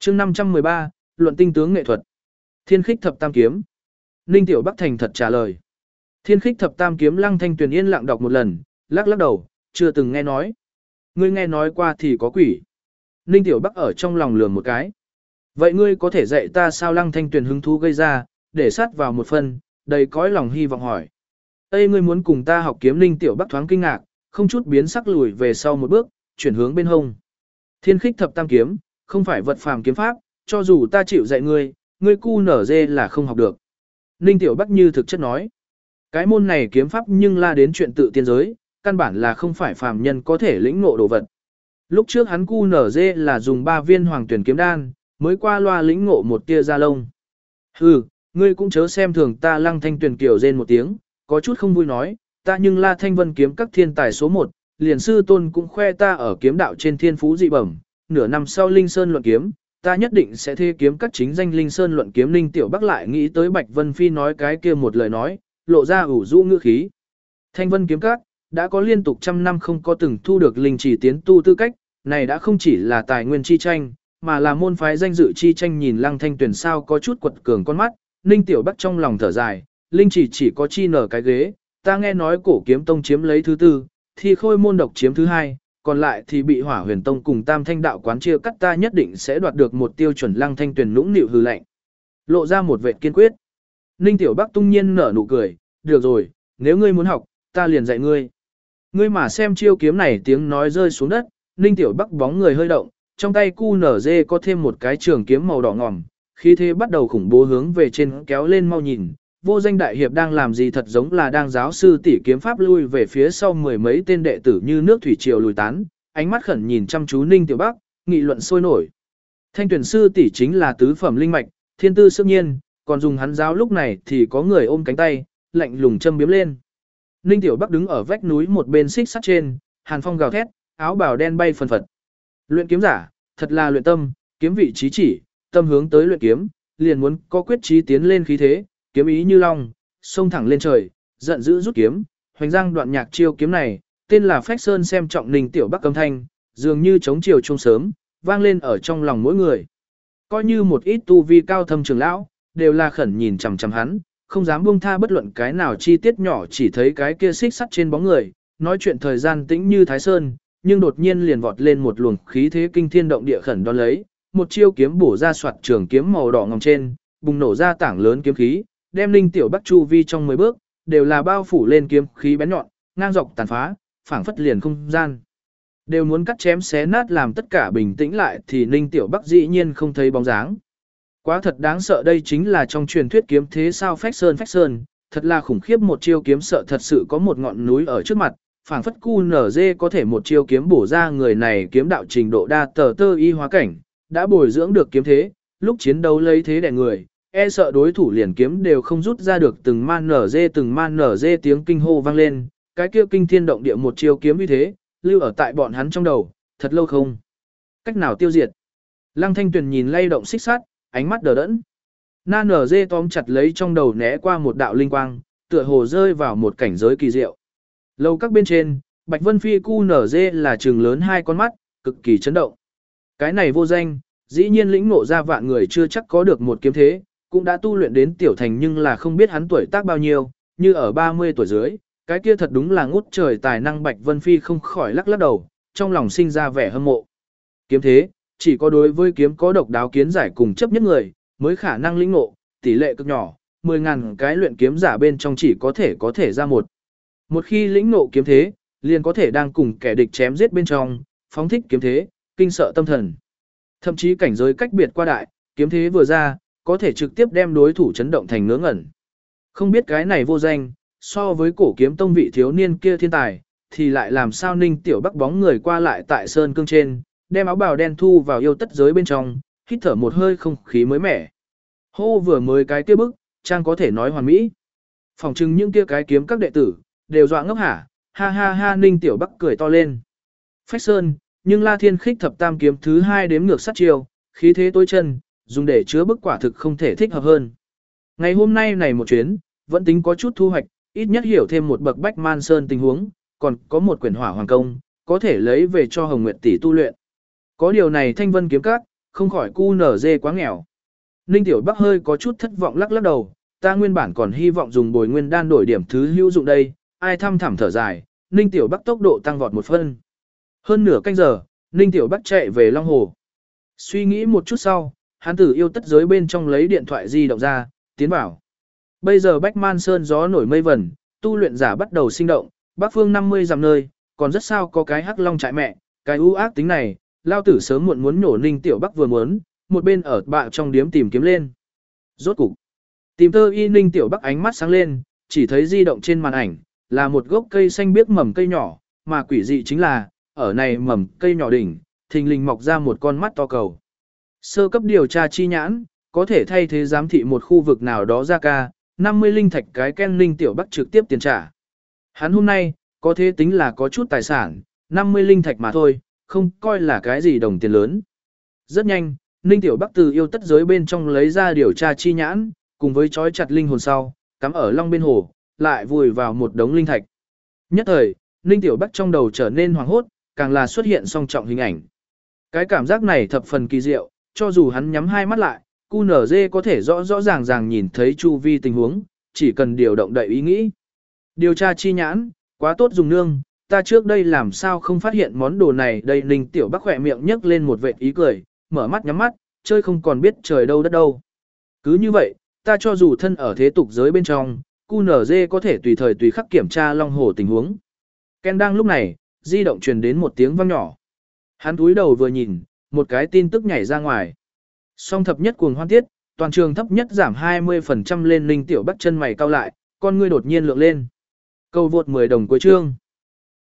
chương 513, luận tinh tướng nghệ thuật. Thiên khích thập tam kiếm. Ninh Tiểu Bắc thành thật trả lời. Thiên khích thập tam kiếm Lăng Thanh Tuyền yên lặng đọc một lần, lắc lắc đầu, chưa từng nghe nói. Ngươi nghe nói qua thì có quỷ. Ninh Tiểu Bắc ở trong lòng lườm một cái. Vậy ngươi có thể dạy ta sao? Lăng Thanh Tuyền hứng thú gây ra, để sát vào một phần, đầy cõi lòng hy vọng hỏi. Ê, ngươi muốn cùng ta học kiếm? Ninh Tiểu Bắc thoáng kinh ngạc, không chút biến sắc lùi về sau một bước, chuyển hướng bên hông. Thiên khích thập tam kiếm, không phải vật phàm kiếm pháp, cho dù ta chịu dạy ngươi cu nở dê là không học được. Ninh Tiểu Bắc như thực chất nói. Cái môn này kiếm pháp nhưng la đến chuyện tự tiên giới, căn bản là không phải phàm nhân có thể lĩnh ngộ đồ vật. Lúc trước hắn cu nở dê là dùng 3 viên hoàng tuyển kiếm đan, mới qua loa lĩnh ngộ một tia da lông. Hừ, ngươi cũng chớ xem thường ta. Lăng Thanh Tuyền kiều rên một tiếng, có chút không vui nói, ta nhưng la thanh vân kiếm các thiên tài số 1, liền sư tôn cũng khoe ta ở kiếm đạo trên thiên phú dị bẩm, nửa năm sau Linh Sơn luận kiếm, ta nhất định sẽ thê kiếm các chính danh Linh Sơn luận kiếm. Ninh Tiểu Bắc lại nghĩ tới Bạch Vân Phi nói cái kia một lời nói, lộ ra ủ rũ ngữ khí. Thanh vân kiếm các, đã có liên tục trăm năm không có từng thu được linh chỉ tiến tu tư cách, này đã không chỉ là tài nguyên chi tranh, mà là môn phái danh dự chi tranh. Nhìn Lăng Thanh Tuyền sao có chút quật cường con mắt, Ninh Tiểu Bắc trong lòng thở dài, linh chỉ có chi nở cái ghế, ta nghe nói Cổ Kiếm Tông chiếm lấy thứ 4, thì Khôi Môn Độc chiếm thứ 2, còn lại thì bị Hỏa Huyền Tông cùng Tam Thanh Đạo quán chia cắt, ta nhất định sẽ đoạt được một tiêu chuẩn. Lăng Thanh Tuyền nũng nịu hừ lạnh, lộ ra một vẻ kiên quyết. Ninh Tiểu Bắc tung nhiên nở nụ cười, được rồi, nếu ngươi muốn học, ta liền dạy ngươi. Ngươi mà xem chiêu kiếm này. Tiếng nói rơi xuống đất, Ninh Tiểu Bắc bóng người hơi động, trong tay cu nở dê có thêm một cái trường kiếm màu đỏ ngòm, khí thế bắt đầu khủng bố hướng về trên kéo lên. Mau nhìn, vô danh đại hiệp đang làm gì? Thật giống là đang giáo sư tỷ kiếm pháp. Lui về phía sau mười mấy tên đệ tử như nước thủy triều lùi tán, ánh mắt khẩn nhìn chăm chú Ninh Tiểu Bắc, nghị luận sôi nổi. Thanh Tuyển sư tỷ chính là tứ phẩm linh mạch, thiên tư siêu nhiên, còn dùng hắn giáo. Lúc này thì có người ôm cánh tay, lạnh lùng châm biếm lên. Ninh Tiểu Bắc đứng ở vách núi một bên xích sắt trên, hàn phong gào thét, áo bào đen bay phần phật. Luyện kiếm giả, thật là luyện tâm, kiếm vị trí chỉ, tâm hướng tới luyện kiếm, liền muốn có quyết chí tiến lên khí thế, kiếm ý như long, xông thẳng lên trời, giận dữ rút kiếm, hoành giang đoạn nhạc. Chiêu kiếm này, tên là Phách Sơn xem trọng. Ninh Tiểu Bắc âm thanh, dường như chống chiều trung sớm, vang lên ở trong lòng mỗi người. Coi như một ít tu vi cao thâm trưởng lão, đều là khẩn nhìn chằm chằm hắn, không dám buông tha bất luận cái nào chi tiết nhỏ. Chỉ thấy cái kia xích sắt trên bóng người, nói chuyện thời gian tĩnh như Thái Sơn, nhưng đột nhiên liền vọt lên một luồng khí thế kinh thiên động địa, khẩn đón lấy, một chiêu kiếm bổ ra soạt trường kiếm màu đỏ ngòm trên, bùng nổ ra tảng lớn kiếm khí, đem Ninh Tiểu Bắc chu vi trong 10 bước, đều là bao phủ lên kiếm khí bén nhọn, ngang dọc tàn phá, phảng phất liền không gian đều muốn cắt chém xé nát. Làm tất cả bình tĩnh lại thì Ninh Tiểu Bắc dĩ nhiên không thấy bóng dáng. Quá thật đáng sợ, đây chính là trong truyền thuyết kiếm thế sao? Phách Sơn, thật là khủng khiếp. Một chiêu kiếm sợ thật sự có một ngọn núi ở trước mặt, phảng phất cu nở dê có thể một chiêu kiếm bổ ra. Người này kiếm đạo trình độ đa tờ tơ y hóa cảnh, đã bồi dưỡng được kiếm thế, lúc chiến đấu lấy thế đè người, e sợ đối thủ liền kiếm đều không rút ra được. Từng man nở dê tiếng kinh hô vang lên, cái kia kinh thiên động địa một chiêu kiếm như thế, lưu ở tại bọn hắn trong đầu, thật lâu không cách nào tiêu diệt. Lăng Thanh Tuyền nhìn lay động xích sắt, ánh mắt đờ đẫn. Na nở dê tóm chặt lấy trong đầu, né qua một đạo linh quang, tựa hồ rơi vào một cảnh giới kỳ diệu. Lâu các bên trên, Bạch Vân Phi cu nở dê là trừng lớn hai con mắt, cực kỳ chấn động. Cái này vô danh, dĩ nhiên lĩnh ngộ ra vạn người chưa chắc có được một kiếm thế, cũng đã tu luyện đến tiểu thành, nhưng là không biết hắn tuổi tác bao nhiêu, như ở 30 tuổi dưới, cái kia thật đúng là ngút trời tài năng. Bạch Vân Phi không khỏi lắc lắc đầu, trong lòng sinh ra vẻ hâm mộ. Kiếm thế, chỉ có đối với kiếm có độc đáo kiến giải cùng chấp nhất người, mới khả năng lĩnh ngộ, tỷ lệ cực nhỏ, 10.000 cái luyện kiếm giả bên trong chỉ có thể ra một. Một khi lĩnh ngộ kiếm thế, liền có thể đang cùng kẻ địch chém giết bên trong, phóng thích kiếm thế, kinh sợ tâm thần. Thậm chí cảnh giới cách biệt qua đại, kiếm thế vừa ra, có thể trực tiếp đem đối thủ chấn động thành ngớ ngẩn. Không biết cái này vô danh, so với Cổ Kiếm Tông vị thiếu niên kia thiên tài, thì lại làm sao? Ninh Tiểu Bắc bóng người qua lại tại sơn cương trên, đem áo bào đen thu vào yêu tất giới bên trong, hít thở một hơi không khí mới mẻ. Hô, vừa mới cái kia bức, trang có thể nói hoàn mỹ. Phòng trưng những kia cái kiếm các đệ tử, đều dọa ngốc hả, ha ha ha. Ninh Tiểu Bắc cười to lên. Phách Sơn, nhưng La Thiên Khích thập tam kiếm thứ 2 đếm ngược sát chiêu, khí thế tối chân, dùng để chứa bức quả thực không thể thích hợp hơn. Ngày hôm nay này một chuyến, vẫn tính có chút thu hoạch, ít nhất hiểu thêm một bậc Bách Man Sơn tình huống, còn có một quyển Hỏa Hoàng Công, có thể lấy về cho Hồng Nguyệt tỷ tu luyện. Có điều này Thanh Vân kiếm các, không khỏi QNZ quá nghèo. Ninh Tiểu Bắc hơi có chút thất vọng lắc lắc đầu, ta nguyên bản còn hy vọng dùng bồi nguyên đan đổi điểm thứ hữu dụng đây, ai thăm thẳm thở dài, Ninh Tiểu Bắc tốc độ tăng vọt một phân. Hơn nửa canh giờ, Ninh Tiểu Bắc chạy về Long Hồ. Suy nghĩ một chút sau, hắn từ yêu tất giới bên trong lấy điện thoại di động ra, tiến vào. Bây giờ Bách Man Sơn gió nổi mây vẩn, tu luyện giả bắt đầu sinh động, Bắc phương 50 dặm nơi, còn rất sao có cái hắc long trại mẹ, cái ưu ác tính này, lao tử sớm muộn muốn nhổ Ninh Tiểu Bắc vừa muốn, một bên ở bạ trong điếm tìm kiếm lên. Rốt cục, tìm thơ y Ninh Tiểu Bắc ánh mắt sáng lên, chỉ thấy di động trên màn ảnh, là một gốc cây xanh biếc mầm cây nhỏ, mà quỷ dị chính là, ở này mầm cây nhỏ đỉnh, thình lình mọc ra một con mắt to cầu. Sơ cấp điều tra chi nhãn, có thể thay thế giám thị một khu vực nào đó ra ca, 50 linh thạch cái ken Ninh Tiểu Bắc trực tiếp tiền trả. Hắn hôm nay, có thế tính là có chút tài sản, 50 linh thạch mà thôi, không coi là cái gì đồng tiền lớn. Rất nhanh, Ninh Tiểu Bắc từ yêu tất giới bên trong lấy ra điều tra chi nhãn, cùng với chói chặt linh hồn sau, cắm ở long bên hồ, lại vùi vào một đống linh thạch. Nhất thời, Ninh Tiểu Bắc trong đầu trở nên hoảng hốt, càng là xuất hiện song trọng hình ảnh. Cái cảm giác này thập phần kỳ diệu, cho dù hắn nhắm hai mắt lại, QNZ có thể rõ rõ ràng ràng nhìn thấy chu vi tình huống, chỉ cần điều động đậy ý nghĩ. Điều tra chi nhãn, quá tốt dùng nương, ta trước đây làm sao không phát hiện món đồ này đây. Ninh Tiểu Bắc khỏe miệng nhấc lên một vệt ý cười, mở mắt nhắm mắt, chơi không còn biết trời đâu đất đâu. Cứ như vậy, ta cho dù thân ở thế tục giới bên trong, QNZ có thể tùy thời tùy khắc kiểm tra long hồ tình huống. Ken đang lúc này, di động truyền đến một tiếng vang nhỏ. Hắn cúi đầu vừa nhìn, một cái tin tức nhảy ra ngoài. Song thập nhất cuồng hoan tiết, toàn trường thấp nhất giảm 20% lên. Ninh Tiểu Bắc chân mày cau lại, con ngươi đột nhiên lượng lên. Câu vượt 10 đồng cuối chương.